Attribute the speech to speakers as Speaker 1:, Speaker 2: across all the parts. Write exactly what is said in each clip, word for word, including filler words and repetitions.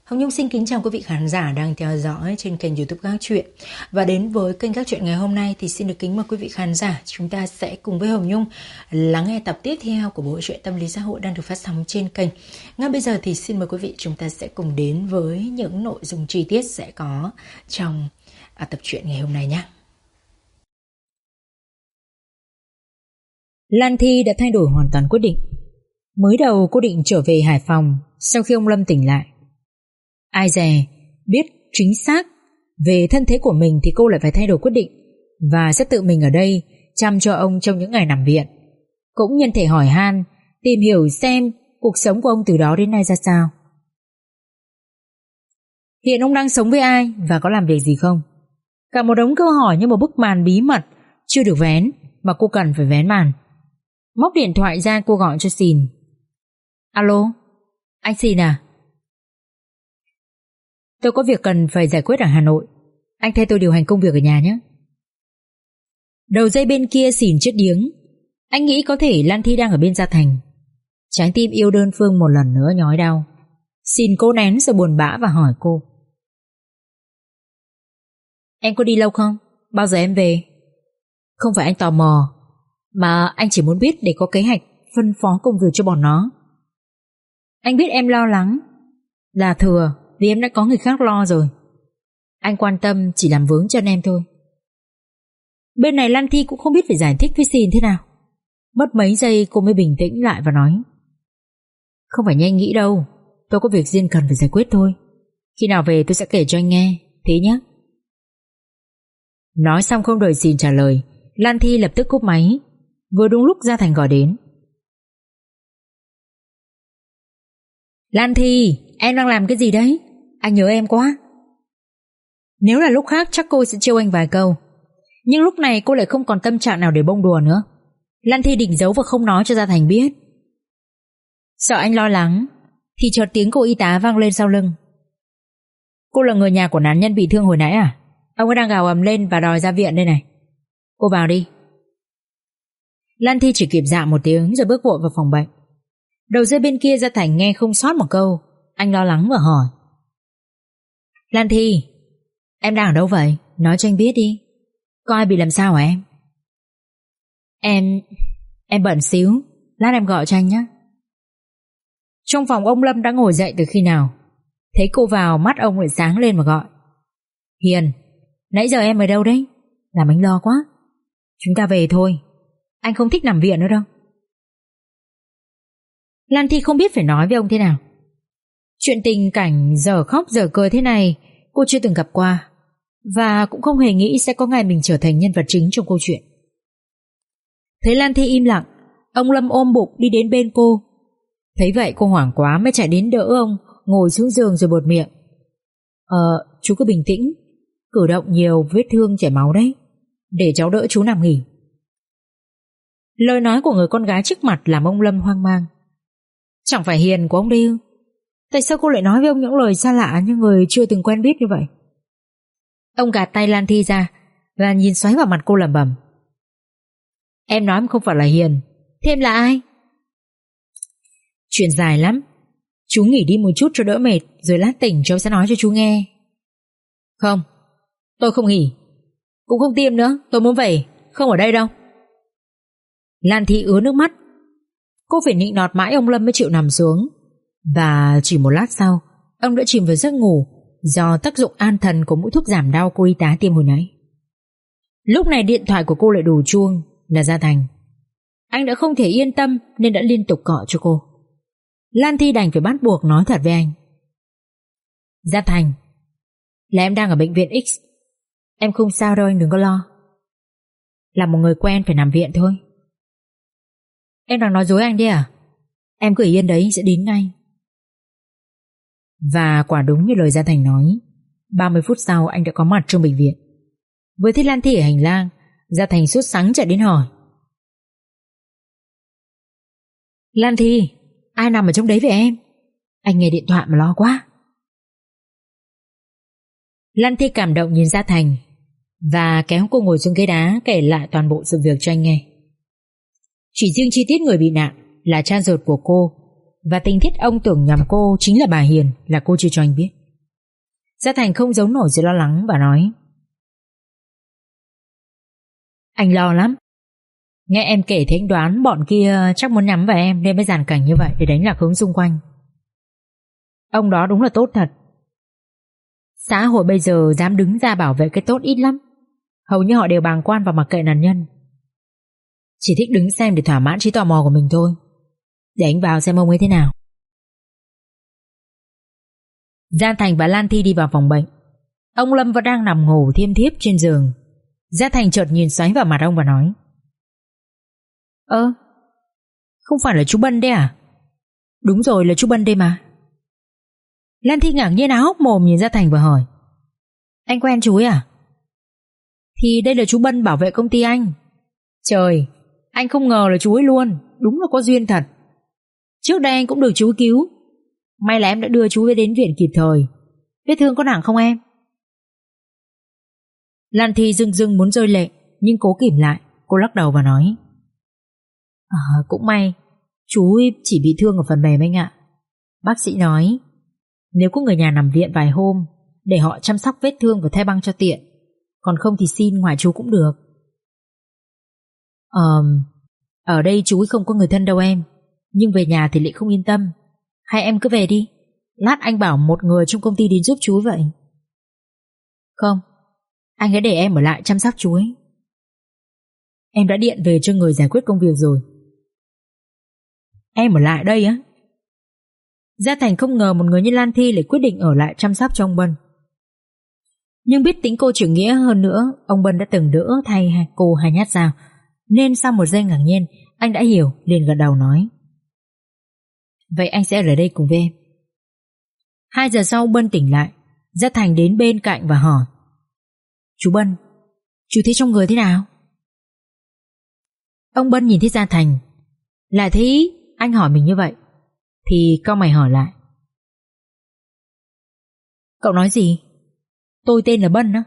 Speaker 1: Hồng Nhung xin kính chào quý vị khán giả đang theo dõi trên kênh YouTube Các Chuyện. Và đến với kênh Các Chuyện ngày hôm nay thì xin được kính mời quý vị khán giả, chúng ta sẽ cùng với Hồng Nhung lắng nghe tập tiếp theo của bộ truyện tâm lý xã hội đang được phát sóng trên kênh. Ngay bây giờ thì xin mời quý vị chúng ta sẽ cùng đến với những nội dung chi tiết sẽ có trong à, tập truyện ngày hôm nay nhé. Lan Thi đã thay đổi hoàn toàn quyết định. Mới đầu cô định trở về Hải Phòng sau khi ông Lâm tỉnh lại. Ai dè biết chính xác về thân thế của mình thì cô lại phải thay đổi quyết định và sẽ tự mình ở đây chăm cho ông trong những ngày nằm viện. Cũng nhân thể hỏi han, tìm hiểu xem cuộc sống của ông từ đó đến nay ra sao. Hiện ông đang sống với ai và có làm việc gì không? Cả một đống câu hỏi như một bức màn bí mật chưa được vén mà cô cần phải vén màn. Móc điện thoại ra cô gọi cho Sìn. Alo, anh Sìn à? Tôi có việc cần phải giải quyết ở Hà Nội. Anh thay tôi điều hành công việc ở nhà nhé. Đầu dây bên kia Sìn chết điếng. Anh nghĩ có thể Lan Thi đang ở bên Gia Thành. Trái tim yêu đơn phương một lần nữa nhói đau. Sìn cố nén rồi buồn bã và hỏi cô. Em có đi lâu không? Bao giờ em về? Không phải anh tò mò, mà anh chỉ muốn biết để có kế hoạch phân phó công việc cho bọn nó. Anh biết em lo lắng là thừa vì em đã có người khác lo rồi. Anh quan tâm chỉ làm vướng chân em thôi. Bên này Lan Thi cũng không biết phải giải thích với Sìn thế nào. Mất mấy giây cô mới bình tĩnh lại và nói. Không phải như anh nghĩ đâu. Tôi có việc riêng cần phải giải quyết thôi. Khi nào về tôi sẽ kể cho anh nghe. Thế nhé. Nói xong không đợi Sìn trả lời, Lan Thi lập tức cúp máy. Vừa đúng lúc Gia Thành gọi đến. Lan Thi, em đang làm cái gì đấy? Anh nhớ em quá. Nếu là lúc khác chắc cô sẽ trêu anh vài câu, nhưng lúc này cô lại không còn tâm trạng nào để bông đùa nữa. Lan Thi định giấu và không nói cho Gia Thành biết. Sợ anh lo lắng thì chợt tiếng cô y tá vang lên sau lưng. Cô là người nhà của nạn nhân bị thương hồi nãy à? Ông ấy đang gào ầm lên và đòi ra viện đây này. Cô vào đi. Lan Thi chỉ kịp dạ một tiếng rồi bước vội vào phòng bệnh. Đầu dây bên kia Gia Thành nghe không sót một câu. Anh lo lắng và hỏi. Lan Thi, em đang ở đâu vậy? Nói cho anh biết đi. Có ai bị làm sao hả em? Em... Em bận xíu. Lát em gọi cho anh nhé. Trong phòng ông Lâm đã ngồi dậy từ khi nào. Thấy cô vào mắt ông lại sáng lên mà gọi. Hiền, nãy giờ em ở đâu đấy? Làm anh lo quá. Chúng ta về thôi. Anh không thích nằm viện nữa đâu. Lan Thi không biết phải nói với ông thế nào. Chuyện tình cảnh giờ khóc giờ cười thế này cô chưa từng gặp qua, và cũng không hề nghĩ sẽ có ngày mình trở thành nhân vật chính trong câu chuyện. Thấy Lan Thi im lặng, ông Lâm ôm bụng đi đến bên cô. Thấy vậy cô hoảng quá mới chạy đến đỡ ông, ngồi xuống giường rồi buột miệng. Ờ, chú cứ bình tĩnh. Cử động nhiều vết thương chảy máu đấy. Để cháu đỡ chú nằm nghỉ. Lời nói của người con gái trước mặt làm ông Lâm hoang mang. Chẳng phải Hiền của ông đây ư? Tại sao cô lại nói với ông những lời xa lạ như người chưa từng quen biết như vậy? Ông gạt tay Lan Thi ra và nhìn xoáy vào mặt cô lẩm bẩm. Em nói em không phải là Hiền. Thế em là ai? Chuyện dài lắm. Chú nghỉ đi một chút cho đỡ mệt, rồi lát tỉnh cháu sẽ nói cho chú nghe. Không, tôi không nghỉ. Cũng không tiêm nữa, tôi muốn về. Không ở đây đâu. Lan Thi ứa nước mắt. Cô phải nịnh nọt mãi ông Lâm mới chịu nằm xuống. Và chỉ một lát sau, ông đã chìm vào giấc ngủ do tác dụng an thần của mũi thuốc giảm đau cô y tá tiêm hồi nãy. Lúc này điện thoại của cô lại đổ chuông, là Gia Thành. Anh đã không thể yên tâm nên đã liên tục gọi cho cô. Lan Thi đành phải bắt buộc nói thật với anh. Gia Thành, là em đang ở bệnh viện X. Em không sao đâu, anh đừng có lo. Là một người quen phải nằm viện thôi. Em đang nói dối anh đấy à? Em cứ yên đấy, sẽ đến ngay. Và quả đúng như lời Gia Thành nói, ba mươi phút sau anh đã có mặt trong bệnh viện. Với thấy Lan Thi ở hành lang, Gia Thành sốt sắng chạy đến hỏi. Lan Thi, ai nằm ở trong đấy vậy em? Anh nghe điện thoại mà lo quá. Lan Thi cảm động nhìn Gia Thành và kéo cô ngồi xuống ghế đá kể lại toàn bộ sự việc cho anh nghe. Chỉ riêng chi tiết người bị nạn là cha ruột của cô và tình tiết ông tưởng nhầm cô chính là bà Hiền là cô chưa cho anh biết. Gia Thành không giấu nổi sự lo lắng và nói: Anh lo lắm. Nghe em kể thì anh đoán bọn kia chắc muốn nhắm vào em nên mới dàn cảnh như vậy để đánh lạc hướng xung quanh. Ông đó đúng là tốt thật. Xã hội bây giờ dám đứng ra bảo vệ cái tốt ít lắm. Hầu như họ đều bàng quan và mặc kệ nạn nhân, chỉ thích đứng xem để thỏa mãn trí tò mò của mình thôi. Để anh vào xem ông ấy thế nào. Gia Thành và Lan Thi đi vào phòng bệnh. Ông Lâm vẫn đang nằm ngủ thiêm thiếp trên giường. Gia Thành chợt nhìn xoáy vào mặt ông và nói: Ơ, không phải là chú Bân đấy à? Đúng rồi, là chú Bân đây mà. Lan Thi ngạc nhiên há hốc mồm nhìn Gia Thành và hỏi: Anh quen chú ấy à? Thì đây là chú Bân bảo vệ công ty anh. Trời, anh không ngờ là chú ấy luôn. Đúng là có duyên thật. Trước đây anh cũng được chú cứu. May là em đã đưa chú ấy đến viện kịp thời. Vết thương có nặng không em? Lan Thi rưng rưng muốn rơi lệ, nhưng cố kìm lại. Cô lắc đầu và nói: À, cũng may chú ấy chỉ bị thương ở phần mềm anh ạ. Bác sĩ nói nếu có người nhà nằm viện vài hôm để họ chăm sóc vết thương và thay băng cho tiện, còn không thì xin ngoài chú cũng được. Ờ, ở đây chú ấy không có người thân đâu em, nhưng về nhà thì lại không yên tâm. Hay em cứ về đi, lát anh bảo một người trong công ty đến giúp chú ấy vậy. Không, anh hãy để em ở lại chăm sóc chú ấy. Em đã điện về cho người giải quyết công việc rồi. Em ở lại đây á? Gia Thành không ngờ một người như Lan Thi lại quyết định ở lại chăm sóc cho ông Bân. Nhưng biết tính cô trưởng nghĩa hơn nữa, ông Bân đã từng đỡ thay cô hai nhát dao, nên sau một giây ngạc nhiên, anh đã hiểu, liền gật đầu nói: Vậy anh sẽ ở lại đây cùng với em. Hai giờ sau Bân tỉnh lại. Gia Thành đến bên cạnh và hỏi: Chú Bân, chú thấy trong người thế nào? Ông Bân nhìn thấy Gia Thành, lại thấy anh hỏi mình như vậy, thì cau mày hỏi lại: Cậu nói gì? Tôi tên là Bân á.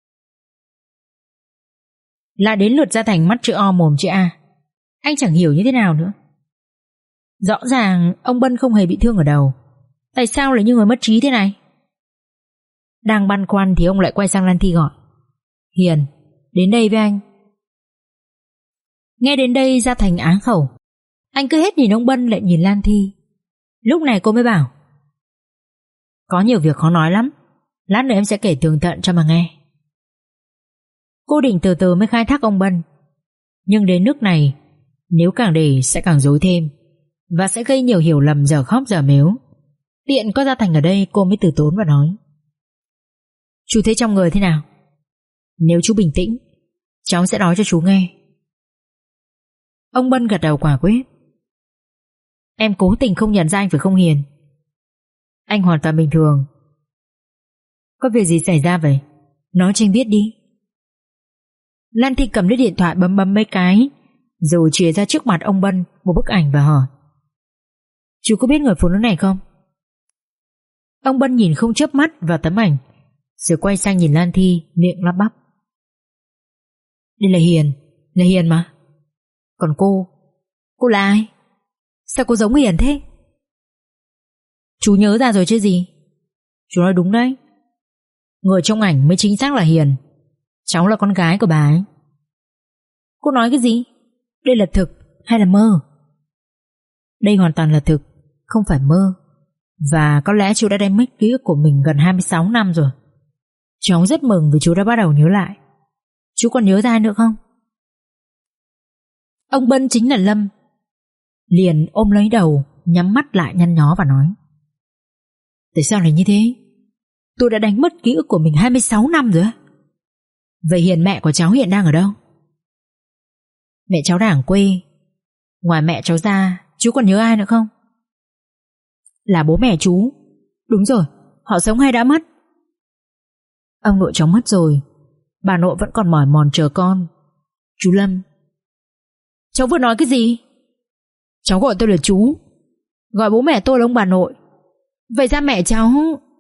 Speaker 1: Lại đến lượt Gia Thành mắt chữ O mồm chữ A. Anh chẳng hiểu như thế nào nữa. Rõ ràng ông Bân không hề bị thương ở đầu, tại sao lại như người mất trí thế này? Đang băn khoăn thì ông lại quay sang Lan Thi gọi: Hiền, đến đây với anh. Nghe đến đây Gia Thành áng khẩu. Anh cứ hết nhìn ông Bân lại nhìn Lan Thi. Lúc này cô mới bảo: Có nhiều việc khó nói lắm, lát nữa em sẽ kể tường tận cho mà nghe. Cô định từ từ mới khai thác ông Bân, nhưng đến nước này nếu càng để sẽ càng rối thêm, và sẽ gây nhiều hiểu lầm giờ khóc giờ mếu. Tiện có Gia Thành ở đây, cô mới từ tốn và nói: Chú thấy trong người thế nào? Nếu chú bình tĩnh, cháu sẽ nói cho chú nghe. Ông Bân gật đầu quả quyết. Em cố tình không nhận ra anh phải không Hiền? Anh hoàn toàn bình thường. Có việc gì xảy ra vậy? Nói cho anh biết đi. Lan Thi cầm lấy điện thoại bấm bấm mấy cái, rồi chìa ra trước mặt ông Bân một bức ảnh và hỏi: Chú có biết người phụ nữ này không? Ông Bân nhìn không chớp mắt vào tấm ảnh, rồi quay sang nhìn Lan Thi, miệng lắp bắp: Đây là Hiền, là Hiền mà. Còn cô, cô là ai? Sao cô giống Hiền thế? Chú nhớ ra rồi chứ gì. Chú nói đúng đấy, người trong ảnh mới chính xác là Hiền. Cháu là con gái của bà ấy. Cô nói cái gì? Đây là thực hay là mơ? Đây hoàn toàn là thực, không phải mơ. Và có lẽ chú đã đánh mất ký ức của mình gần hai mươi sáu năm rồi. Cháu rất mừng vì chú đã bắt đầu nhớ lại. Chú còn nhớ ra ai nữa không? Ông Bân chính là Lâm. Liền ôm lấy đầu, nhắm mắt lại nhăn nhó và nói: Tại sao lại như thế? Tôi đã đánh mất ký ức của mình hai mươi sáu năm rồi á. Vậy Hiền mẹ của cháu hiện đang ở đâu? Mẹ cháu đang ở quê. Ngoài mẹ cháu ra, chú còn nhớ ai nữa không? Là bố mẹ chú. Đúng rồi, họ sống hay đã mất? Ông nội cháu mất rồi, bà nội vẫn còn mỏi mòn chờ con. Chú Lâm. Cháu vừa nói cái gì? Cháu gọi tôi là chú, gọi bố mẹ tôi là ông bà nội. Vậy ra mẹ cháu...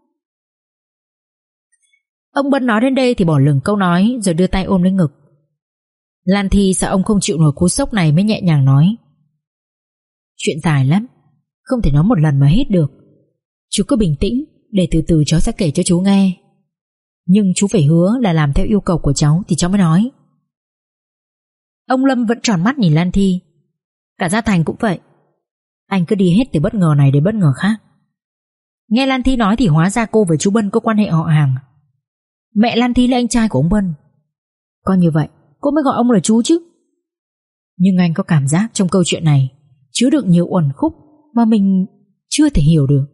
Speaker 1: Ông Bân nói đến đây thì bỏ lửng câu nói, rồi đưa tay ôm lấy ngực. Lan Thi sợ ông không chịu nổi cú sốc này mới nhẹ nhàng nói: Chuyện dài lắm, không thể nói một lần mà hết được. Chú cứ bình tĩnh, để từ từ cháu sẽ kể cho chú nghe. Nhưng chú phải hứa là làm theo yêu cầu của cháu thì cháu mới nói. Ông Lâm vẫn tròn mắt nhìn Lan Thi. Cả Gia Thành cũng vậy. Anh cứ đi hết từ bất ngờ này đến bất ngờ khác. Nghe Lan Thi nói thì hóa ra cô với chú Bân có quan hệ họ hàng. Mẹ Lan Thi là anh trai của ông Bân. Coi như vậy cô mới gọi ông là chú chứ. Nhưng anh có cảm giác trong câu chuyện này chứa đựng nhiều uẩn khúc mà mình chưa thể hiểu được.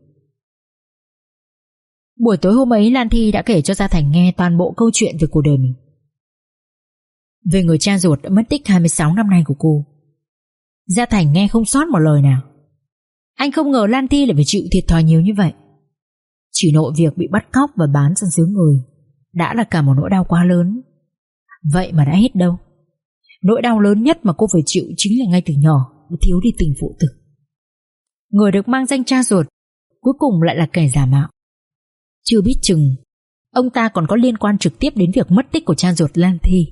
Speaker 1: Buổi tối hôm ấy, Lan Thi đã kể cho Gia Thành nghe toàn bộ câu chuyện về cuộc đời mình, về người cha ruột đã mất tích hai mươi sáu năm nay của cô. Gia Thành nghe không sót một lời nào. Anh không ngờ Lan Thi lại phải chịu thiệt thòi nhiều như vậy. Chỉ nội việc bị bắt cóc và bán sang xứ người đã là cả một nỗi đau quá lớn. Vậy mà đã hết đâu. Nỗi đau lớn nhất mà cô phải chịu chính là ngay từ nhỏ thiếu đi tình phụ tử. Người được mang danh cha ruột cuối cùng lại là kẻ giả mạo. Chưa biết chừng ông ta còn có liên quan trực tiếp đến việc mất tích của cha ruột Lan Thi.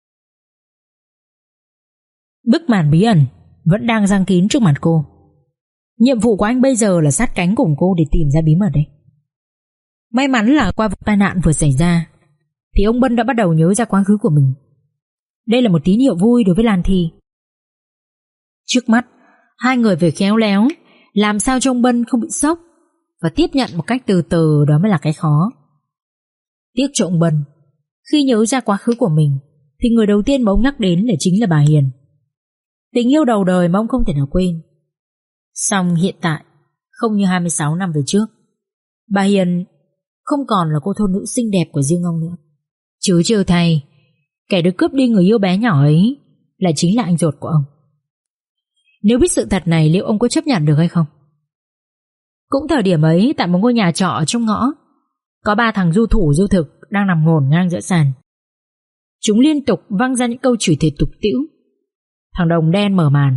Speaker 1: Bức màn bí ẩn vẫn đang giăng kín trước mặt cô. Nhiệm vụ của anh bây giờ là sát cánh cùng cô để tìm ra bí mật đấy. May mắn là qua vụ tai nạn vừa xảy ra thì ông Bân đã bắt đầu nhớ ra quá khứ của mình. Đây là một tín hiệu vui đối với Lan Thi. Trước mắt hai người phải khéo léo làm sao cho ông Bân không bị sốc và tiếp nhận một cách từ từ, đó mới là cái khó. Tiếc cho ông Bân, khi nhớ ra quá khứ của mình thì người đầu tiên mà ông nhắc đến là chính là bà Hiền. Tình yêu đầu đời mà ông không thể nào quên. Song hiện tại không như hai mươi sáu năm về trước, bà Hiền không còn là cô thôn nữ xinh đẹp của riêng ông nữa. Chứ trêu thay, kẻ được cướp đi người yêu bé nhỏ ấy lại chính là anh ruột của ông. Nếu biết sự thật này, liệu ông có chấp nhận được hay không? Cũng thời điểm ấy, tại một ngôi nhà trọ ở trong ngõ, có ba thằng du thủ du thực đang nằm ngổn ngang giữa sàn. Chúng liên tục văng ra những câu chửi thề tục tĩu. Thằng Đồng Đen mở màn.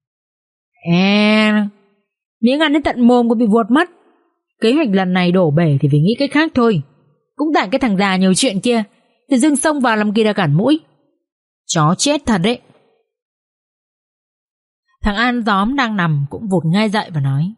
Speaker 1: Ê, miếng ăn đến tận mồm cũng bị vuột mất. Kế hoạch lần này đổ bể thì phải nghĩ cách khác thôi. Cũng tại cái thằng già nhiều chuyện kia thì dưng xông vào làm kia đã cản mũi. Chó chết thật đấy. Thằng An Gióm đang nằm cũng vụt ngay dậy và nói.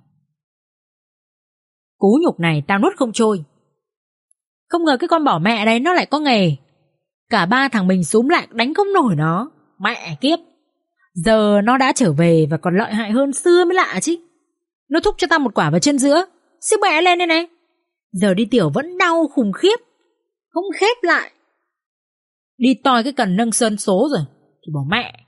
Speaker 1: Cú nhục này tao nuốt không trôi. Không ngờ cái con bỏ mẹ đấy nó lại có nghề. Cả ba thằng mình xúm lại đánh không nổi nó. Mẹ kiếp. Giờ nó đã trở về và còn lợi hại hơn xưa mới lạ chứ. Nó thúc cho tao một quả vào chân giữa. Sức mẹ lên đây này. Giờ đi tiểu vẫn đau khủng khiếp. Không khép lại. Đi toi cái cần nâng sơn số rồi thì bỏ mẹ.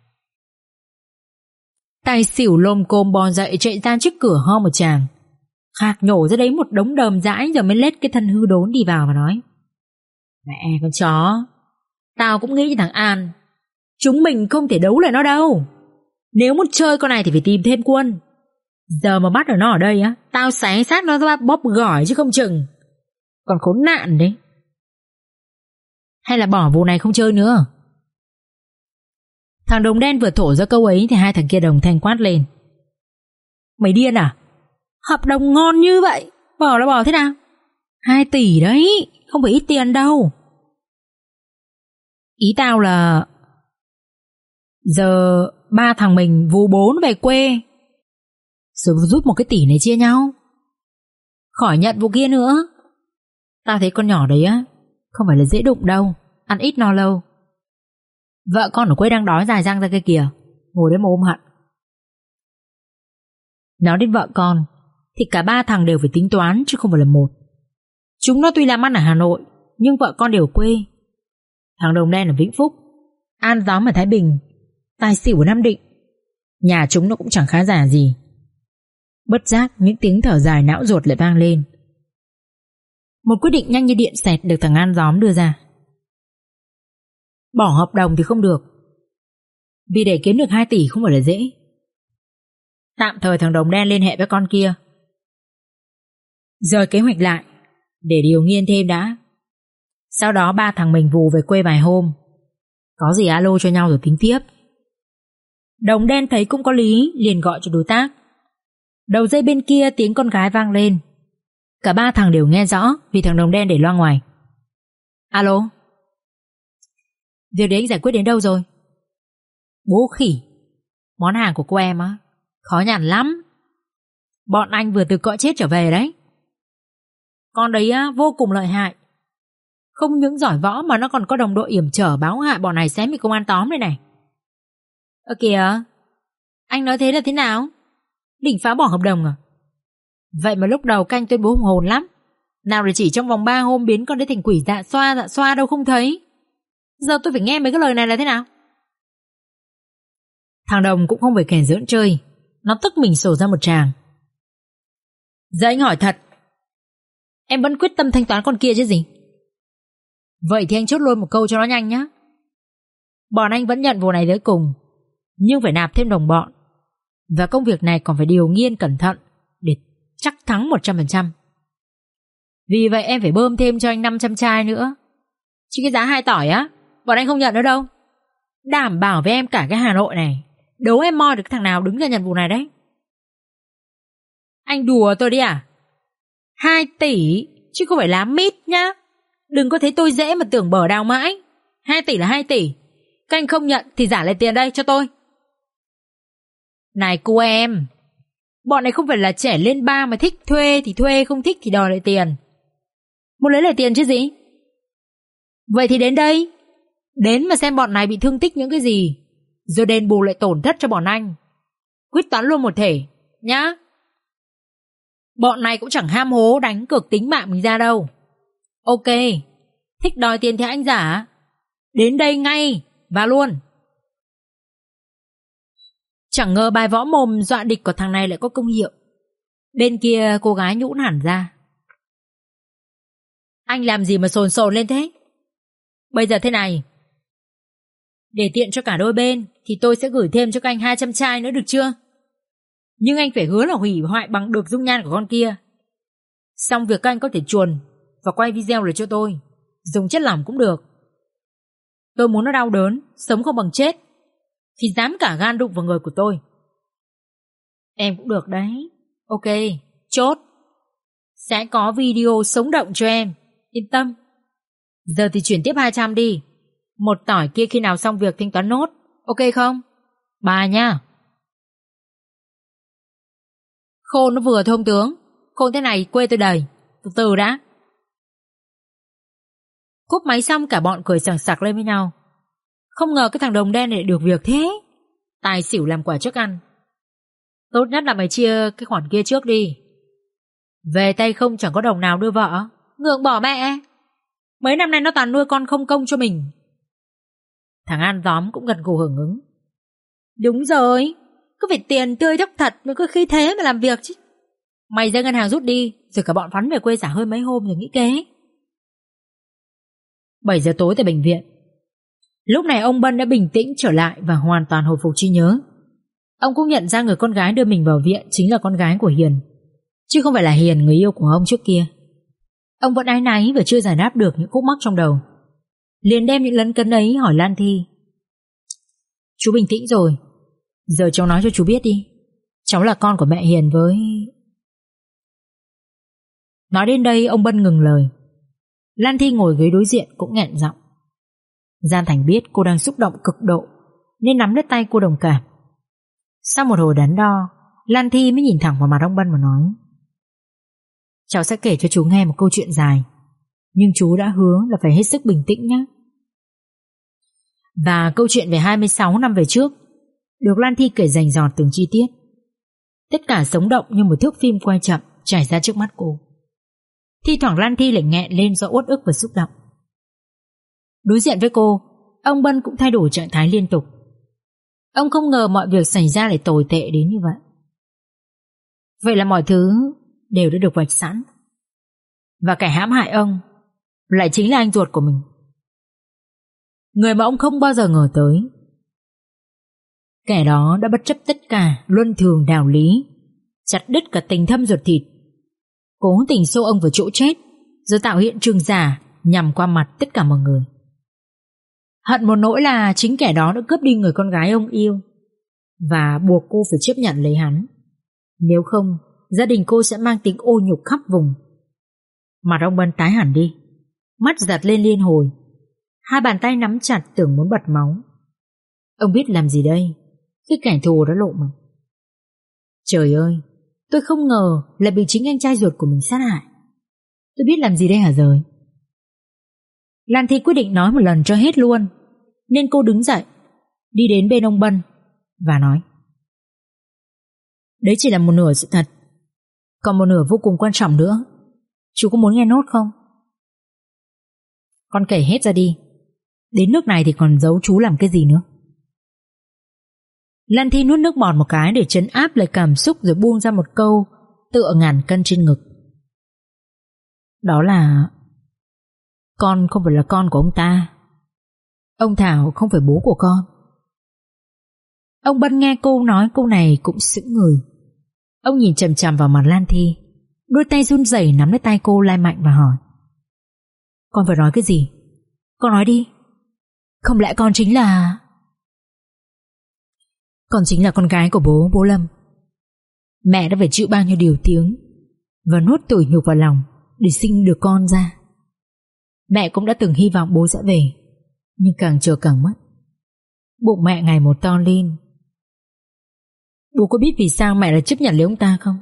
Speaker 1: Tài xỉu lồm cồm bò dậy chạy ra trước cửa ho một tràng. Khạc nhổ ra đấy một đống đờm dãi rồi mới lết cái thân hư đốn đi vào và nói. Mẹ con chó, tao cũng nghĩ như thằng An. Chúng mình không thể đấu lại nó đâu. Nếu muốn chơi con này thì phải tìm thêm quân. Giờ mà bắt được nó ở đây á, tao xé xác nó ra bóp gỏi chứ không chừng. Còn khốn nạn đấy. Hay là bỏ vụ này không chơi nữa? Thằng Đồng Đen vừa thổ ra câu ấy thì hai thằng kia đồng thanh quát lên. Mày điên à? Hợp đồng ngon như vậy, bỏ là bỏ thế nào? Hai tỷ đấy, không phải ít tiền đâu. Ý tao là giờ ba thằng mình vù bốn về quê, rồi rút một cái tỷ này chia nhau, khỏi nhận vụ kia nữa. Tao thấy con nhỏ đấy á không phải là dễ đụng đâu, ăn ít no lâu. Vợ con ở quê đang đói dài răng ra kia kìa, ngồi đấy mà ôm hận. Nói đến vợ con thì cả ba thằng đều phải tính toán chứ không phải là một. Chúng nó tuy làm ăn ở Hà Nội nhưng vợ con đều ở quê. Thằng Đồng Đen ở Vĩnh Phúc, An Gióm ở Thái Bình, Tài Xỉu ở Nam Định. Nhà chúng nó cũng chẳng khá giả gì. Bất giác những tiếng thở dài não ruột lại vang lên. Một quyết định nhanh như điện xẹt được thằng An Gióm đưa ra. Bỏ hợp đồng thì không được, vì để kiếm được hai tỷ không phải là dễ. Tạm thời thằng Đồng Đen liên hệ với con kia, rời kế hoạch lại để điều nghiên thêm đã. Sau đó ba thằng mình vù về quê vài hôm, có gì alo cho nhau rồi tính tiếp. Đồng Đen thấy cũng có lý, liền gọi cho đối tác. Đầu dây bên kia tiếng con gái vang lên. Cả ba thằng đều nghe rõ vì thằng Đồng Đen để loa ngoài. Alo, việc đấy anh giải quyết đến đâu rồi? Bố khỉ, món hàng của cô em á khó nhằn lắm. Bọn anh vừa từ cõi chết trở về đấy. Con đấy á, vô cùng lợi hại. Không những giỏi võ mà nó còn có đồng đội yểm trở báo hại bọn này xém bị công an tóm đây này. Ơ kìa, anh nói thế là thế nào? Định phá bỏ hợp đồng à? Vậy mà lúc đầu canh tuyên bố hùng hồn lắm. Nào là chỉ trong vòng ba hôm biến con đấy thành quỷ dạ xoa dạ xoa đâu không thấy. Giờ tôi phải nghe mấy cái lời này là thế nào? Thằng Đồng cũng không phải kẻ giỡn chơi. Nó tức mình sổ ra một tràng. Giờ anh hỏi thật, em vẫn quyết tâm thanh toán con kia chứ gì? Vậy thì anh chốt luôn một câu cho nó nhanh nhá. Bọn anh vẫn nhận vụ này tới cùng, nhưng phải nạp thêm đồng bọn. Và công việc này còn phải điều nghiên cẩn thận để chắc thắng một trăm phần trăm. Vì vậy em phải bơm thêm cho anh năm trăm chai nữa. Chứ cái giá hai tỏi á, bọn anh không nhận nữa đâu. Đảm bảo với em cả cái Hà Nội này, đố em moi được thằng nào đứng ra nhận vụ này đấy. Anh đùa tôi đi à? Hai tỷ chứ không phải lá mít nhá. Đừng có thấy tôi dễ mà tưởng bở đào mãi. Hai tỷ là hai tỷ. Các anh không nhận thì trả lại tiền đây cho tôi. Này cô em, bọn này không phải là trẻ lên ba mà thích thuê thì thuê, không thích thì đòi lại tiền. Muốn lấy lại tiền chứ gì? Vậy thì đến đây, đến mà xem bọn này bị thương tích những cái gì, rồi đền bù lại tổn thất cho bọn anh. Quyết toán luôn một thể nhá. Bọn này cũng chẳng ham hố đánh cược tính mạng mình ra đâu. Ok, thích đòi tiền thì anh giả. Đến đây ngay và luôn. Chẳng ngờ bài võ mồm dọa địch của thằng này lại có công hiệu. Bên kia cô gái nhũn hẳn ra. Anh làm gì mà sồn sồn lên thế? Bây giờ thế này, để tiện cho cả đôi bên thì tôi sẽ gửi thêm cho các anh hai trăm chai nữa được chưa? Nhưng anh phải hứa là hủy hoại bằng được dung nhan của con kia. Xong việc các anh có thể chuồn và quay video lại cho tôi, dùng chất lỏng cũng được. Tôi muốn nó đau đớn, sống không bằng chết, thì dám cả gan đụng vào người của tôi. Em cũng được đấy. Ok, chốt. Sẽ có video sống động cho em, yên tâm. Giờ thì chuyển tiếp hai trăm đi. Một tỏi kia khi nào xong việc thanh toán nốt, ok không? Bà nha. Khôn nó vừa thôi ông tướng. Khôn thế này quê tôi đầy. Từ từ đã. Cúp máy xong cả bọn cười sảng sặc lên với nhau. Không ngờ cái thằng Đồng đen này lại được việc thế. Tài xỉu làm quả trước ăn. Tốt nhất là mày chia cái khoản kia trước đi. Về tay không chẳng có đồng nào đưa vợ. Ngượng bỏ mẹ. Mấy năm nay nó toàn nuôi con không công cho mình. Thằng An Tóm cũng gật gù hưởng ứng. Đúng rồi, cứ phải tiền tươi thóc thật mới có khí thế mà làm việc chứ. Mày ra ngân hàng rút đi, rồi cả bọn phắn về quê xả hơi mấy hôm rồi nghĩ kế. Bảy giờ tối tại bệnh viện. Lúc này ông Bân đã bình tĩnh trở lại và hoàn toàn hồi phục trí nhớ. Ông cũng nhận ra người con gái đưa mình vào viện chính là con gái của Hiền, chứ không phải là Hiền người yêu của ông trước kia. Ông vẫn áy náy và chưa giải đáp được những khúc mắc trong đầu. Liền đem những lấn cấn ấy hỏi Lan Thi. Chú bình tĩnh rồi, giờ cháu nói cho chú biết đi. Cháu là con của mẹ Hiền với... Nói đến đây ông Bân ngừng lời. Lan Thi ngồi ghế đối diện cũng nghẹn giọng. Gian Thành biết cô đang xúc động cực độ nên nắm lấy tay cô đồng cảm. Sau một hồi đắn đo, Lan Thi mới nhìn thẳng vào mặt ông Bân mà nói. Cháu sẽ kể cho chú nghe một câu chuyện dài, nhưng chú đã hứa là phải hết sức bình tĩnh nhé. Và câu chuyện về hai mươi sáu năm về trước được Lan Thi kể rành rọt từng chi tiết. Tất cả sống động như một thước phim quay chậm trải ra trước mắt cô. Thi thoảng Lan Thi lại nghẹn lên do uất ức và xúc động. Đối diện với cô, ông Bân cũng thay đổi trạng thái liên tục. Ông không ngờ mọi việc xảy ra lại tồi tệ đến như vậy. Vậy là mọi thứ đều đã được vạch sẵn. Và kẻ hãm hại ông lại chính là anh ruột của mình, người mà ông không bao giờ ngờ tới. Kẻ đó đã bất chấp tất cả luân thường đạo lý, chặt đứt cả tình thâm ruột thịt, cố tình xô ông vào chỗ chết, rồi tạo hiện trường giả nhằm qua mặt tất cả mọi người. Hận một nỗi là chính kẻ đó đã cướp đi người con gái ông yêu và buộc cô phải chấp nhận lấy hắn. Nếu không, gia đình cô sẽ mang tính ô nhục khắp vùng. Mặt ông Bân tái hẳn đi, mắt giật lên liên hồi, hai bàn tay nắm chặt tưởng muốn bật máu. Ông biết làm gì đây khi kẻ thù đã lộ mặt. Trời ơi, tôi không ngờ là bị chính anh trai ruột của mình sát hại. Tôi biết làm gì đây hả Rời? Lan Thi quyết định nói một lần cho hết luôn, nên cô đứng dậy, đi đến bên ông Bân và nói: Đấy chỉ là một nửa sự thật, còn một nửa vô cùng quan trọng nữa. Chú có muốn nghe nốt không? Con kể hết ra đi. Đến nước này thì còn giấu chú làm cái gì nữa? Lan Thi nuốt nước bọt một cái để trấn áp lại cảm xúc, rồi buông ra một câu tựa ngàn cân trên ngực. Đó là con không phải là con của ông ta. Ông Thảo không phải bố của con. Ông Bân nghe cô nói câu này cũng sững người. Ông nhìn chằm chằm vào mặt Lan Thi, đôi tay run rẩy nắm lấy tay cô lai mạnh và hỏi: Con phải nói cái gì? Con nói đi. Không lẽ con chính là... Con chính là con gái của bố, bố Lâm. Mẹ đã phải chịu bao nhiêu điều tiếng và nuốt tủi nhục vào lòng để sinh được con ra. Mẹ cũng đã từng hy vọng bố sẽ về, nhưng càng chờ càng mất. Bụng mẹ ngày một to lên. Bố có biết vì sao mẹ lại chấp nhận lấy ông ta không?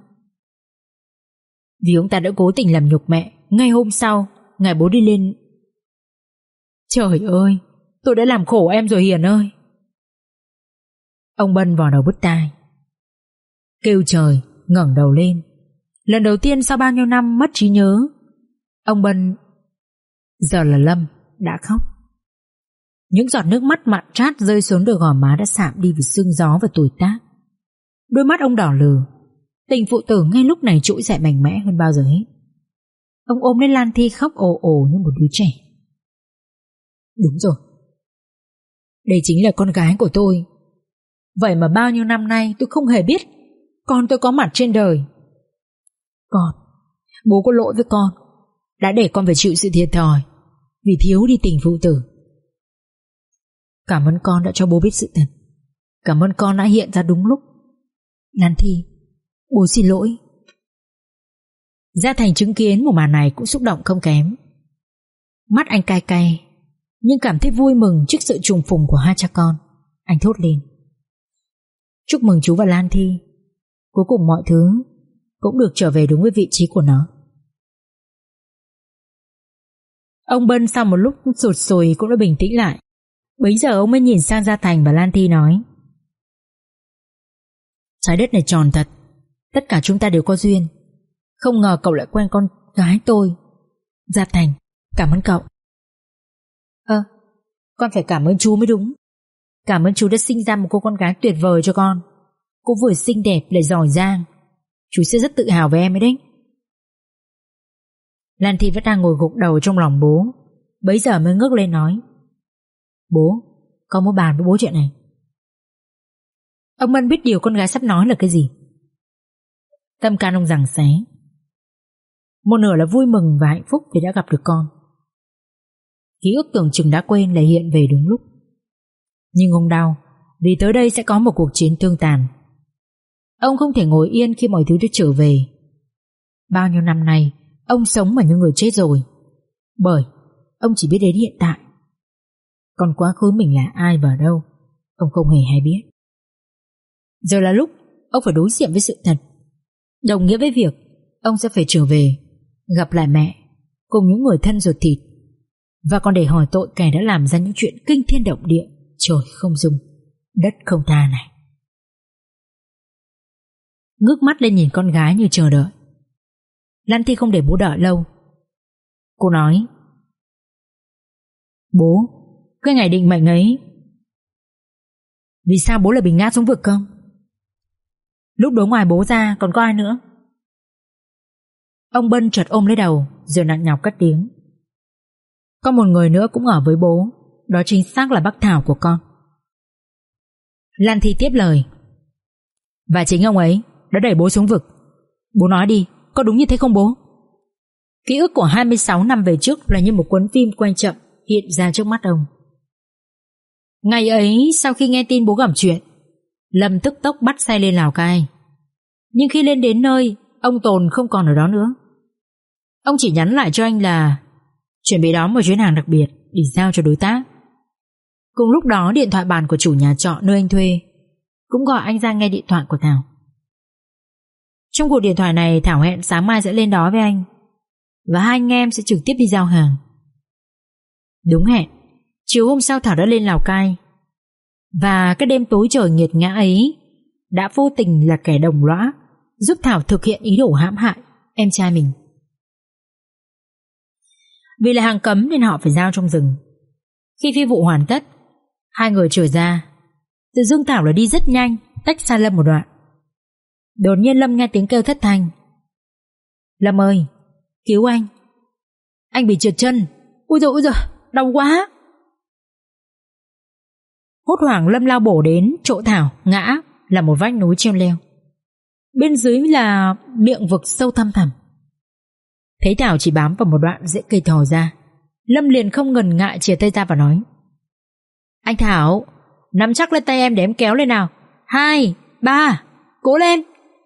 Speaker 1: Vì ông ta đã cố tình làm nhục mẹ. Ngay hôm sau, ngày bố đi lên... Trời ơi, tôi đã làm khổ em rồi Hiền ơi. Ông Bân vò đầu bứt tai, kêu trời, ngẩng đầu lên. Lần đầu tiên sau bao nhiêu năm mất trí nhớ, ông Bân, giờ là Lâm, đã khóc. Những giọt nước mắt mặn chát rơi xuống đôi gò má đã sạm đi vì sương gió và tuổi tác. Đôi mắt ông đỏ lừ. Tình phụ tử ngay lúc này trỗi dậy mạnh mẽ hơn bao giờ hết. Ông ôm lên Lan Thi khóc ồ ồ như một đứa trẻ. Đúng rồi, đây chính là con gái của tôi. Vậy mà bao nhiêu năm nay tôi không hề biết con tôi có mặt trên đời. Con, bố có lỗi với con, đã để con phải chịu sự thiệt thòi vì thiếu đi tình phụ tử. Cảm ơn con đã cho bố biết sự thật. Cảm ơn con đã hiện ra đúng lúc. Lan Thi, bố xin lỗi. Gia Thành chứng kiến một màn này cũng xúc động không kém. Mắt anh cay cay, nhưng cảm thấy vui mừng trước sự trùng phùng của hai cha con. Anh thốt lên: Chúc mừng chú và Lan Thi. Cuối cùng mọi thứ cũng được trở về đúng với vị trí của nó. Ông Bân sau một lúc sụt sùi cũng đã bình tĩnh lại. Bấy giờ ông mới nhìn sang Gia Thành và Lan Thi nói: Trái đất này tròn thật. Tất cả chúng ta đều có duyên. Không ngờ cậu lại quen con gái tôi. Gia Thành, cảm ơn cậu. Ơ, à, con phải cảm ơn chú mới đúng. Cảm ơn chú đã sinh ra một cô con gái tuyệt vời cho con. Cô vừa xinh đẹp lại giỏi giang. Chú sẽ rất tự hào về em ấy đấy. Lan Thi vẫn đang ngồi gục đầu trong lòng bố, bấy giờ mới ngước lên nói: Bố, con muốn bàn với bố chuyện này. Ông Mân biết điều con gái sắp nói là cái gì. Tâm can ông giằng xé. Một nửa là vui mừng và hạnh phúc vì đã gặp được con. Ký ức tưởng chừng đã quên lại hiện về đúng lúc. Nhưng ông đau vì tới đây sẽ có một cuộc chiến thương tàn. Ông không thể ngồi yên khi mọi thứ đã trở về. Bao nhiêu năm nay ông sống mà như người chết rồi, bởi ông chỉ biết đến hiện tại. Còn quá khứ mình là ai và ở đâu ông không hề hay biết. Giờ là lúc ông phải đối diện với sự thật, đồng nghĩa với việc ông sẽ phải trở về, gặp lại mẹ cùng những người thân ruột thịt, và còn để hỏi tội kẻ đã làm ra những chuyện kinh thiên động địa, trời không dung, đất không tha này. Ngước mắt lên nhìn con gái như chờ đợi. Lan Thi không để bố đợi lâu. Cô nói: Bố, cái ngày định mệnh ấy, vì sao bố lại bị ngã xuống vực không? Lúc đó ngoài bố ra còn có ai nữa? Ông Bân chợt ôm lấy đầu rồi nặng nhọc cất tiếng: Có một người nữa cũng ở với bố, đó chính xác là bác Thảo của con. Lan Thi tiếp lời: Và chính ông ấy đã đẩy bố xuống vực. Bố nói đi, có đúng như thế không bố? Ký ức của hai mươi sáu năm về trước là như một cuốn phim quay chậm hiện ra trước mắt ông. Ngày ấy sau khi nghe tin bố gặp chuyện, Lâm tức tốc bắt xe lên Lào Cai. Nhưng khi lên đến nơi, ông Tồn không còn ở đó nữa. Ông chỉ nhắn lại cho anh là chuẩn bị đón một chuyến hàng đặc biệt để giao cho đối tác. Cùng lúc đó điện thoại bàn của chủ nhà trọ nơi anh thuê cũng gọi anh ra nghe điện thoại của Thảo. Trong cuộc điện thoại này, Thảo hẹn sáng mai sẽ lên đó với anh. và hai anh em sẽ trực tiếp đi giao hàng. Đúng hẹn, chiều hôm sau Thảo đã lên Lào Cai. Và cái đêm tối trời nghiệt ngã ấy đã vô tình là kẻ đồng lõa giúp Thảo thực hiện ý đồ hãm hại em trai mình. Vì là hàng cấm nên họ phải giao trong rừng. Khi phi vụ hoàn tất, hai người trở ra. Tự dưng Thảo là đi rất nhanh, tách xa Lâm một đoạn. Đột nhiên Lâm nghe tiếng kêu thất thanh. Lâm ơi, cứu anh. Anh bị trượt chân. Ui dồi ui dồi, đau quá. Hốt hoảng Lâm lao bổ đến chỗ Thảo ngã là một vách núi treo leo. Bên dưới là miệng vực sâu thăm thẳm. Thấy Thảo chỉ bám vào một đoạn rễ cây thò ra, Lâm liền không ngần ngại chìa tay ra và nói: Anh Thảo, nắm chắc lên tay em để em kéo lên nào. Hai, ba, cố lên.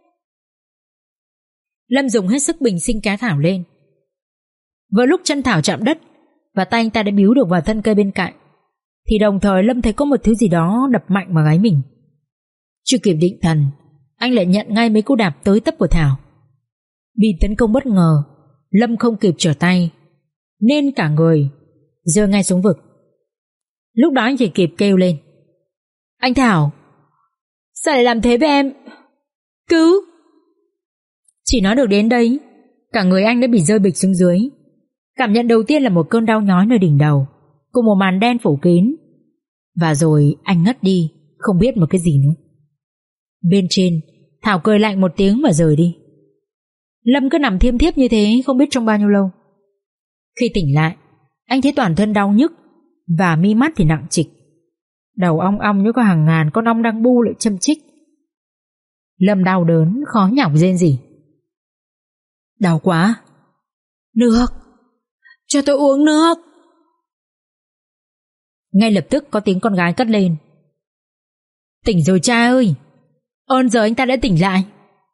Speaker 1: Lâm dùng hết sức bình sinh kéo Thảo lên. Vừa lúc chân Thảo chạm đất và tay anh ta đã bíu được vào thân cây bên cạnh, thì đồng thời Lâm thấy có một thứ gì đó đập mạnh vào gáy mình. Chưa kịp định thần, anh lại nhận ngay mấy cú đạp tới tấp của Thảo. Bị tấn công bất ngờ, Lâm không kịp trở tay nên cả người rơi ngay xuống vực. Lúc đó anh chỉ kịp kêu lên: Anh Thảo, sao lại làm thế với em? Cứu! Chỉ nói được đến đây, cả người anh đã bị rơi bịch xuống dưới. Cảm nhận đầu tiên là một cơn đau nhói nơi đỉnh đầu, cùng một màn đen phủ kín. Và rồi anh ngất đi, không biết một cái gì nữa. Bên trên, Thảo cười lạnh một tiếng và rời đi. Lâm cứ nằm thiêm thiếp như thế không biết trong bao nhiêu lâu. Khi tỉnh lại, anh thấy toàn thân đau nhức và mi mắt thì nặng trịch. Đầu ong ong như có hàng ngàn con ong đang bu lại châm chích. Lâm đau đớn, khó nhọc rên rỉ. Đau quá. Nước, cho tôi uống nước. Ngay lập tức có tiếng con gái cất lên: Tỉnh rồi cha ơi, ơn giờ anh ta đã tỉnh lại.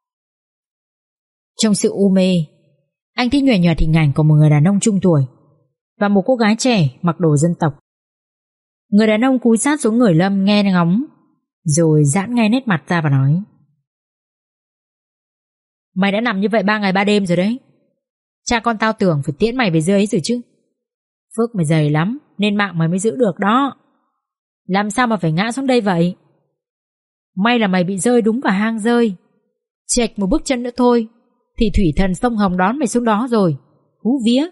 Speaker 1: Trong sự u mê, anh thấy nhòe nhòe hình ảnh của một người đàn ông trung tuổi và một cô gái trẻ mặc đồ dân tộc. Người đàn ông cúi sát xuống người Lâm nghe ngóng, rồi giãn ngay nét mặt ra và nói: Mày đã nằm như vậy ba ngày ba đêm rồi đấy. Cha con tao tưởng phải tiễn mày về dưới ấy rồi chứ. Phước mày dày lắm nên mạng mày mới giữ được đó. Làm sao mà phải ngã xuống đây vậy? May là mày bị rơi đúng vào hang rơi. Chệch một bước chân nữa thôi thì thủy thần sông Hồng đón mày xuống đó rồi. Hú vía.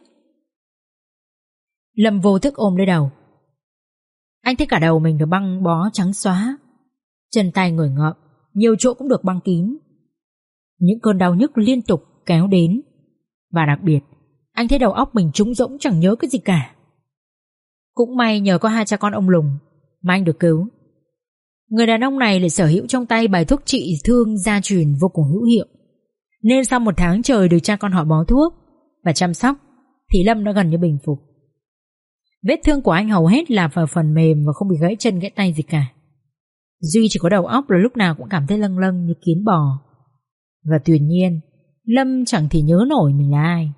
Speaker 1: Lâm vô thức ôm lấy đầu. Anh thấy cả đầu mình được băng bó trắng xóa, chân tay người ngợm, nhiều chỗ cũng được băng kín. Những cơn đau nhức liên tục kéo đến. Và đặc biệt, anh thấy đầu óc mình trống rỗng chẳng nhớ cái gì cả. Cũng may nhờ có hai cha con ông Lùng mà anh được cứu. Người đàn ông này lại sở hữu trong tay bài thuốc trị thương gia truyền vô cùng hữu hiệu, nên sau một tháng trời được cha con họ bó thuốc và chăm sóc thì Lâm đã gần như bình phục. Vết thương của anh hầu hết là vào phần mềm và không bị gãy chân gãy tay gì cả. Duy chỉ có đầu óc là lúc nào cũng cảm thấy lâng lâng như kiến bò. Và tuyệt nhiên Lâm chẳng thì nhớ nổi mình là ai.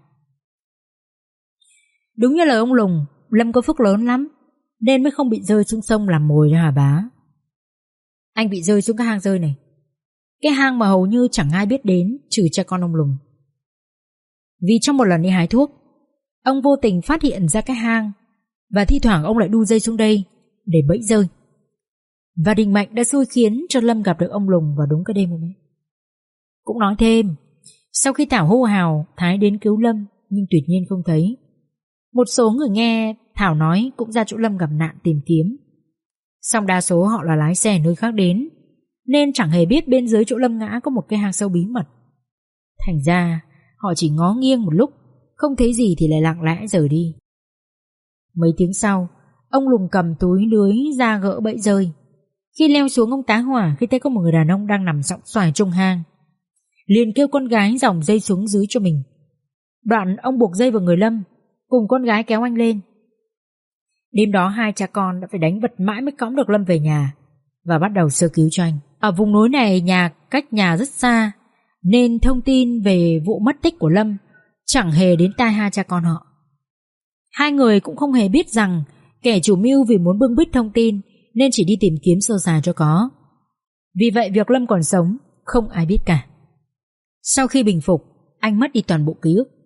Speaker 1: Đúng như lời ông Lùng, Lâm có phước lớn lắm nên mới không bị rơi xuống sông làm mồi cho Hà Bá. Anh bị rơi xuống cái hang rơi này, cái hang mà hầu như chẳng ai biết đến trừ cha con ông Lùng. Vì trong một lần đi hái thuốc, ông vô tình phát hiện ra cái hang và thi thoảng ông lại đu dây xuống đây để bẫy rơi. Và định mệnh đã xui khiến cho Lâm gặp được ông Lùng vào đúng cái đêm hôm ấy. Cũng nói thêm, sau khi Thảo hô hào Thái đến cứu Lâm nhưng tuyệt nhiên không thấy. Một số người nghe Thảo nói cũng ra chỗ Lâm gặp nạn tìm kiếm, song đa số họ là lái xe nơi khác đến nên chẳng hề biết bên dưới chỗ Lâm ngã có một cái hang sâu bí mật. Thành ra họ chỉ ngó nghiêng một lúc, không thấy gì thì lại lặng lẽ rời đi. Mấy tiếng sau, ông Lùng cầm túi lưới ra gỡ bẫy rơi. Khi leo xuống, ông tá hỏa khi thấy có một người đàn ông đang nằm sõng xoài trong hang, liền kêu con gái dòng dây xuống dưới cho mình. Đoạn ông buộc dây vào người Lâm, cùng con gái kéo anh lên. Đêm đó hai cha con đã phải đánh vật mãi mới cõng được Lâm về nhà và bắt đầu sơ cứu cho anh. Ở vùng núi này nhà cách nhà rất xa nên thông tin về vụ mất tích của Lâm chẳng hề đến tai hai cha con họ. Hai người cũng không hề biết rằng kẻ chủ mưu vì muốn bưng bít thông tin nên chỉ đi tìm kiếm sơ sài cho có. Vì vậy việc Lâm còn sống không ai biết cả. Sau khi bình phục, anh mất đi toàn bộ ký ức.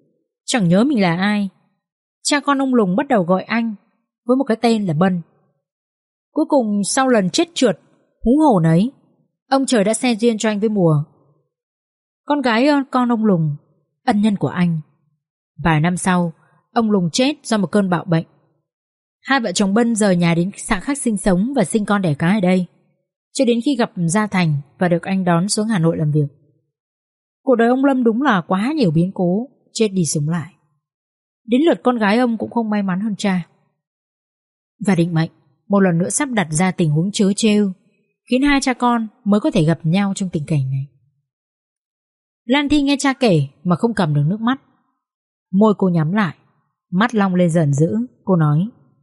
Speaker 1: Chẳng nhớ mình là ai. Cha con ông Lùng bắt đầu gọi anh với một cái tên là Bân. Cuối cùng sau lần chết trượt hú hồn ấy, ông trời đã xe duyên cho anh với Mùa, con gái con ông Lùng, ân nhân của anh. Vài năm sau, ông Lùng chết do một cơn bạo bệnh. Hai vợ chồng Bân rời nhà đến xã khác sinh sống và sinh con đẻ cái ở đây, cho đến khi gặp Gia Thành và được anh đón xuống Hà Nội làm việc. Cuộc đời ông Lâm đúng là quá nhiều biến cố, chết đi sống lại. Đến lượt con gái ông cũng không may mắn hơn cha. Và định mệnh một lần nữa sắp đặt ra tình huống trớ trêu, khiến hai cha con mới có thể gặp nhau trong tình cảnh này. Lan Thi nghe cha kể mà không cầm được nước mắt. Môi cô nhắm lại, mắt long lên giận dữ. Cô nói: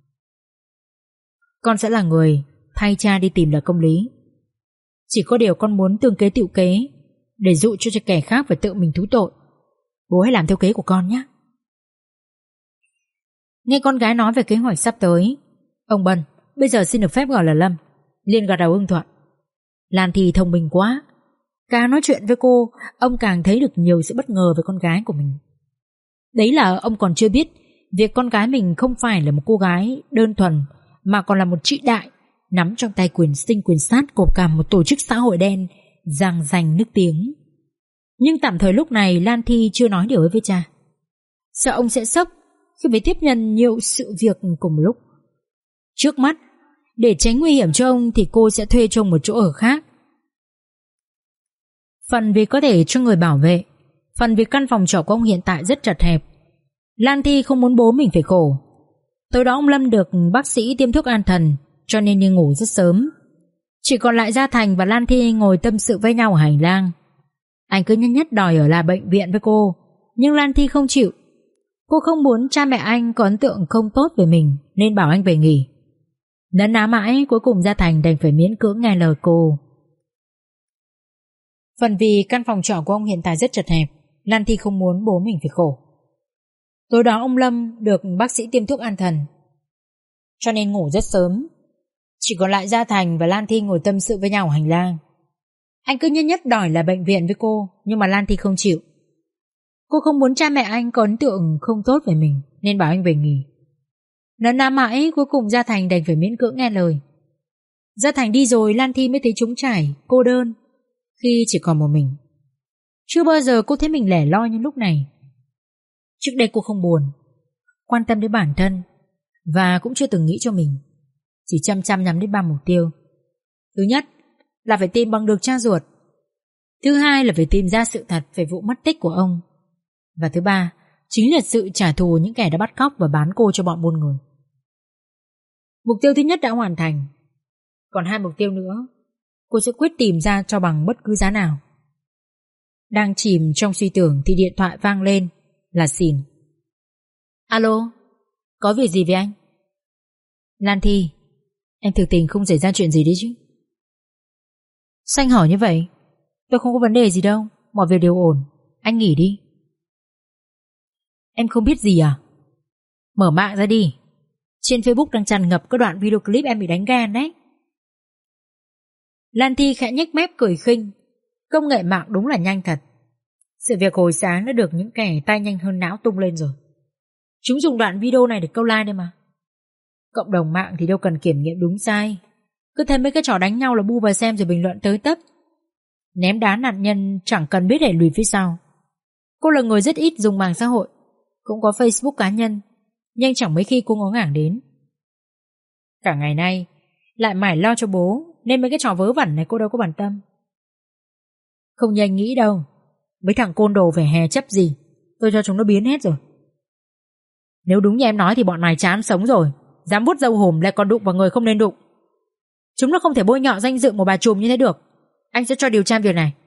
Speaker 1: Con sẽ là người thay cha đi tìm lại công lý. Chỉ có điều con muốn tương kế tựu kế để dụ cho kẻ khác phải tự mình thú tội. Bố hãy làm theo kế của con nhé. Nghe con gái nói về kế hoạch sắp tới, ông Bân, bây giờ xin được phép gọi là Lâm, liền gật đầu ưng thuận. Lan Thi thông minh quá. Càng nói chuyện với cô, ông càng thấy được nhiều sự bất ngờ về con gái của mình. Đấy là ông còn chưa biết việc con gái mình không phải là một cô gái đơn thuần, mà còn là một chị đại nắm trong tay quyền sinh quyền sát của cả một tổ chức xã hội đen giang danh nức tiếng. Nhưng tạm thời lúc này Lan Thi chưa nói điều ấy với cha, sợ ông sẽ sốc khi phải tiếp nhận nhiều sự việc cùng một lúc. Trước mắt, để tránh nguy hiểm cho ông thì cô sẽ thuê cho một chỗ ở khác. Phần vì có thể cho người bảo vệ, phần vì căn phòng trọ của ông hiện tại rất chật hẹp. Lan Thi không muốn bố mình phải khổ. Tối đó ông Lâm được bác sĩ tiêm thuốc an thần, cho nên đi ngủ rất sớm. Chỉ còn lại Gia Thành và Lan Thi ngồi tâm sự với nhau ở hành lang. Anh cứ nhất nhất đòi ở lại bệnh viện với cô, nhưng Lan Thi không chịu. Cô không muốn cha mẹ anh có ấn tượng không tốt về mình, nên bảo anh về nghỉ. Nấn ná mãi, cuối cùng Gia Thành đành phải miễn cưỡng nghe lời cô. Phần vì căn phòng trọ của ông hiện tại rất chật hẹp, Lan Thi không muốn bố mình phải khổ. Tối đó ông Lâm được bác sĩ tiêm thuốc an thần, cho nên ngủ rất sớm. Chỉ còn lại Gia Thành và Lan Thi ngồi tâm sự với nhau ở hành lang. Anh cứ nhất nhất đòi là bệnh viện với cô, nhưng mà Lan Thi không chịu. Cô không muốn cha mẹ anh có ấn tượng không tốt về mình, nên bảo anh về nghỉ. Nấn ná mãi, cuối cùng Gia Thành đành phải miễn cưỡng nghe lời. Gia Thành đi rồi, Lan Thi mới thấy trống trải, cô đơn khi chỉ còn một mình. Chưa bao giờ cô thấy mình lẻ loi như lúc này. Trước đây cô không buồn, quan tâm đến bản thân, và cũng chưa từng nghĩ cho mình, chỉ chăm chăm nhắm đến ba mục tiêu. Thứ nhất là phải tìm bằng được cha ruột. Thứ hai là phải tìm ra sự thật về vụ mất tích của ông. Và thứ ba chính là sự trả thù những kẻ đã bắt cóc và bán cô cho bọn buôn người. Mục tiêu thứ nhất đã hoàn thành, còn hai mục tiêu nữa cô sẽ quyết tìm ra cho bằng bất cứ giá nào. Đang chìm trong suy tưởng thì điện thoại vang lên là Xìn. Alo, có việc gì với anh? Lan Thi, em thực tình không xảy ra chuyện gì đấy chứ? Sao anh hỏi như vậy? Tôi không có vấn đề gì đâu, mọi việc đều ổn, anh nghỉ đi. Em không biết gì à? Mở mạng ra đi, trên Facebook đang tràn ngập các đoạn video clip em bị đánh ghen đấy. Lan Thi khẽ nhếch mép cười khinh. Công nghệ mạng đúng là nhanh thật. Sự việc hồi sáng đã được những kẻ tay nhanh hơn não tung lên rồi. Chúng dùng đoạn video này để câu like đây mà. Cộng đồng mạng thì đâu cần kiểm nghiệm đúng sai, cứ thấy mấy cái trò đánh nhau là bu vào xem rồi bình luận tới tấp. Ném đá nạn nhân chẳng cần biết để lùi phía sau. Cô là người rất ít dùng mạng xã hội, cũng có Facebook cá nhân, nhưng chẳng mấy khi cô ngó ngàng đến. Cả ngày nay lại mải lo cho bố, nên mấy cái trò vớ vẩn này cô đâu có bận tâm. Không như anh nghĩ đâu. Mấy thằng côn đồ về hè chấp gì, tôi cho chúng nó biến hết rồi. Nếu đúng như em nói thì bọn này chán sống rồi, dám vuốt râu hùm lại còn đụng vào người không nên đụng. Chúng nó không thể bôi nhọ danh dự một bà trùm như thế được. Anh sẽ cho điều tra việc này.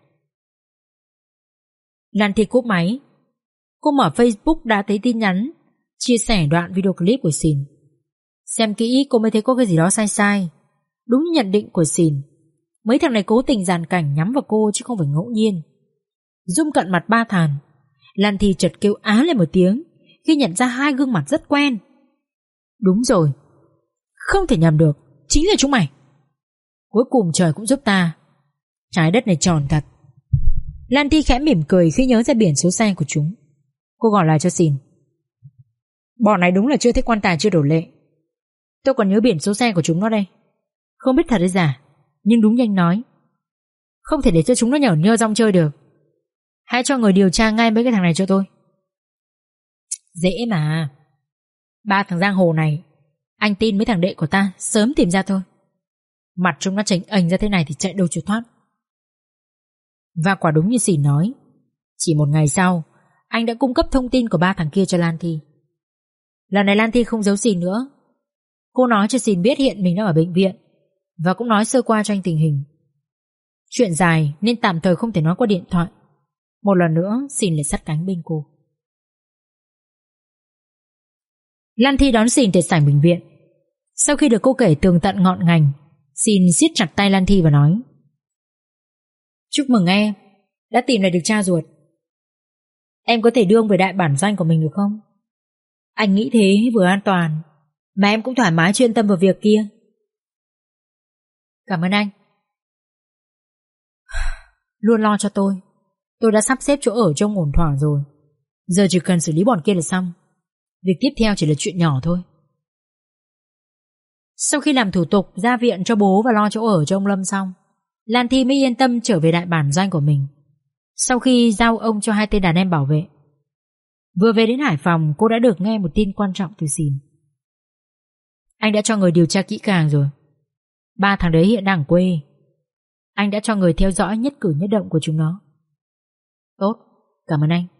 Speaker 1: Lan Thi cúp máy. Cô mở Facebook đã thấy tin nhắn chia sẻ đoạn video clip của Xìn. Xem kỹ cô mới thấy có cái gì đó sai sai. Đúng như nhận định của Xìn, mấy thằng này cố tình dàn cảnh nhắm vào cô chứ không phải ngẫu nhiên. Zoom cận mặt ba thàn, Lan Thi chợt kêu á lên một tiếng khi nhận ra hai gương mặt rất quen. Đúng rồi, không thể nhầm được, chính là chúng mày. Cuối cùng trời cũng giúp ta. Trái đất này tròn thật. Lan Thi khẽ mỉm cười khi nhớ ra biển số xe của chúng. Cô gọi lại cho Xìn. Bọn này đúng là chưa thấy quan tài chưa đổ lệ. Tôi còn nhớ biển số xe của chúng nó đây. Không biết thật hay giả, nhưng đúng như anh nói, không thể để cho chúng nó nhởn nhơ rong chơi được. Hãy cho người điều tra ngay mấy cái thằng này cho tôi. Dễ mà. Ba thằng giang hồ này, anh tin mấy thằng đệ của ta sớm tìm ra thôi. Mặt chúng nó chảnh ảnh ra thế này thì chạy đâu cho thoát. Và quả đúng như Xìn nói, chỉ một ngày sau, anh đã cung cấp thông tin của ba thằng kia cho Lan Thi. Lần này Lan Thi không giấu Xìn nữa. Cô nói cho Xìn biết hiện mình đang ở bệnh viện, và cũng nói sơ qua cho anh tình hình. Chuyện dài nên tạm thời không thể nói qua điện thoại. Một lần nữa Xìn lại sát cánh bên cô. Lan Thi đón Xìn tại sảnh bệnh viện. Sau khi được cô kể tường tận ngọn ngành, Xìn siết chặt tay Lan Thi và nói: Chúc mừng em đã tìm lại được cha ruột. Em có thể đưa ông về đại bản doanh của mình được không? Anh nghĩ thế vừa an toàn, mà em cũng thoải mái chuyên tâm vào việc kia. Cảm ơn anh. Luôn lo cho tôi. Tôi đã sắp xếp chỗ ở trông ổn thỏa rồi. Giờ chỉ cần xử lý bọn kia là xong. Việc tiếp theo chỉ là chuyện nhỏ thôi. Sau khi làm thủ tục ra viện cho bố và lo chỗ ở cho ông Lâm xong, Lan Thi mới yên tâm trở về đại bản doanh của mình. Sau khi giao ông cho hai tên đàn em bảo vệ, vừa về đến Hải Phòng, cô đã được nghe một tin quan trọng từ Xìn. Anh đã cho người điều tra kỹ càng rồi. Ba thằng đấy hiện đang ở quê. Anh đã cho người theo dõi nhất cử nhất động của chúng nó. Tốt, cảm ơn anh.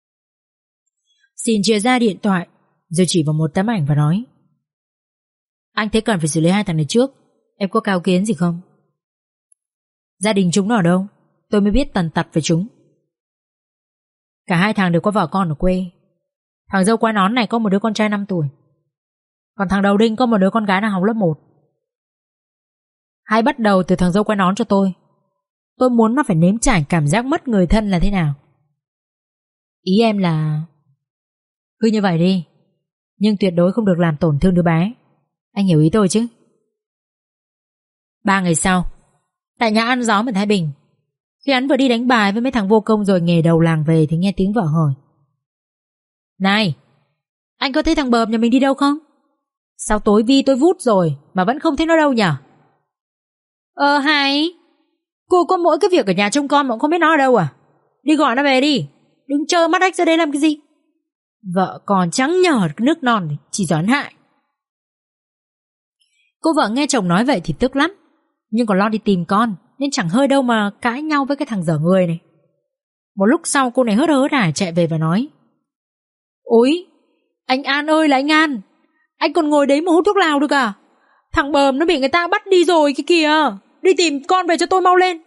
Speaker 1: Xìn chia ra điện thoại, rồi chỉ vào một tấm ảnh và nói: Anh thấy cần phải xử lý hai thằng này trước. Em có cao kiến gì không? Gia đình chúng nó ở đâu? Tôi mới biết tần tật về chúng. Cả hai thằng đều có vợ con ở quê. Thằng dâu quai nón này có một đứa con trai năm tuổi, còn thằng đầu đinh có một đứa con gái đang học lớp một. Hãy bắt đầu từ thằng dâu quai nón cho tôi. Tôi muốn nó phải nếm trải cảm giác mất người thân là thế nào. Ý em là... Cứ như vậy đi, nhưng tuyệt đối không được làm tổn thương đứa bé. Anh hiểu ý tôi chứ? Ba ngày sau, tại nhà ăn gió ở Thái Bình, khi hắn vừa đi đánh bài với mấy thằng vô công rồi nghề đầu làng về, thì nghe tiếng vợ hỏi: Này, anh có thấy thằng bợm nhà mình đi đâu không? Sao tối vi tôi vút rồi mà vẫn không thấy nó đâu nhở? Ờ hay, cô có mỗi cái việc ở nhà trông con mà cũng không biết nó ở đâu à? Đi gọi nó về đi, đừng trơ mắt ếch ra đây làm cái gì. Vợ còn trắng nhờ nước non thì chỉ doán hại. Cô vợ nghe chồng nói vậy thì tức lắm, nhưng còn lo đi tìm con nên chẳng hơi đâu mà cãi nhau với cái thằng dở người này. Một lúc sau cô này hớt hớt hải chạy về và nói: Ôi, anh An ơi là anh An, anh còn ngồi đấy mà hút thuốc lào được à? Thằng bờm nó bị người ta bắt đi rồi kìa kìa. Đi tìm con về cho tôi mau lên.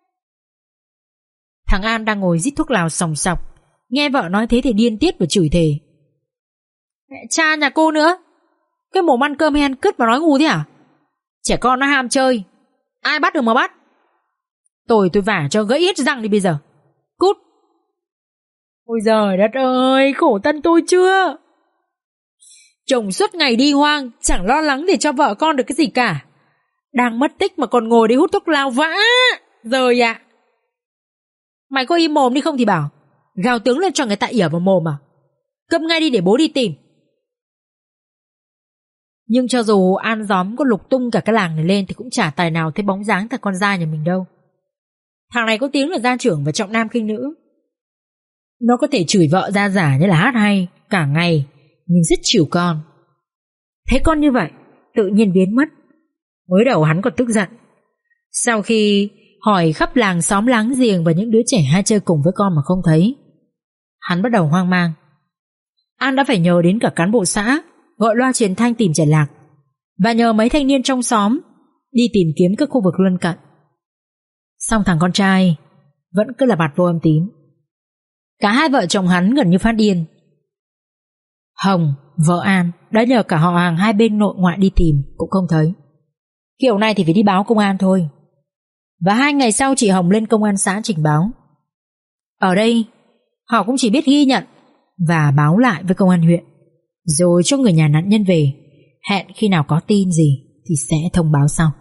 Speaker 1: Thằng An đang ngồi rít thuốc lào sòng sọc, nghe vợ nói thế thì điên tiết và chửi thề: Mẹ cha nhà cô nữa, cái mồm ăn cơm hay ăn cứt mà nói ngu thế à? Trẻ con nó ham chơi, ai bắt được mà bắt. Tôi tôi vả cho gãy hết răng đi bây giờ. Cút. Ôi giời đất ơi, khổ thân tôi chưa. Chồng suốt ngày đi hoang, chẳng lo lắng để cho vợ con được cái gì cả. Đang mất tích mà còn ngồi đi hút thuốc lao vã. Rồi ạ. À, mày có im mồm đi không thì bảo. Gào tướng lên cho người ta ỉa vào mồm à? Câm ngay đi để bố đi tìm. Nhưng cho dù An gióm có lục tung cả cái làng này lên thì cũng chả tài nào thấy bóng dáng thằng con gia nhà mình đâu. Thằng này có tiếng là gia trưởng và trọng nam khinh nữ. Nó có thể chửi vợ ra giả như là hát hay cả ngày, nhưng rất chiều con. Thấy con như vậy tự nhiên biến mất. Mới đầu hắn còn tức giận. Sau khi hỏi khắp làng xóm láng giềng và những đứa trẻ hay chơi cùng với con mà không thấy, hắn bắt đầu hoang mang. An đã phải nhờ đến cả cán bộ xã gọi loa truyền thanh tìm trẻ lạc, và nhờ mấy thanh niên trong xóm đi tìm kiếm các khu vực lân cận. Song thằng con trai vẫn cứ là bạt vô âm tín. Cả hai vợ chồng hắn gần như phát điên. Hồng, vợ An, đã nhờ cả họ hàng hai bên nội ngoại đi tìm cũng không thấy. Kiểu này thì phải đi báo công an thôi. Và hai ngày sau chị Hồng lên công an xã trình báo. Ở đây họ cũng chỉ biết ghi nhận và báo lại với công an huyện, rồi cho người nhà nạn nhân về, hẹn khi nào có tin gì thì sẽ thông báo sau.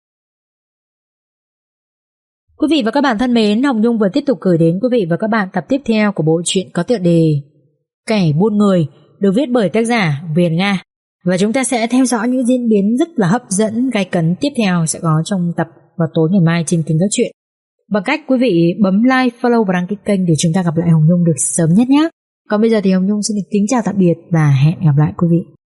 Speaker 1: Quý vị và các bạn thân mến, Hồng Nhung vừa tiếp tục gửi đến quý vị và các bạn tập tiếp theo của bộ truyện có tựa đề Kẻ buôn người được viết bởi tác giả Việt Nga. Và chúng ta sẽ theo dõi những diễn biến rất là hấp dẫn, gay cấn tiếp theo sẽ có trong tập vào tối ngày mai trên kênh Các Chuyện. Bằng cách quý vị bấm like, follow và đăng ký kênh để chúng ta gặp lại Hồng Nhung được sớm nhất nhé. Còn bây giờ thì Hồng Nhung xin được kính chào tạm biệt và hẹn gặp lại quý vị.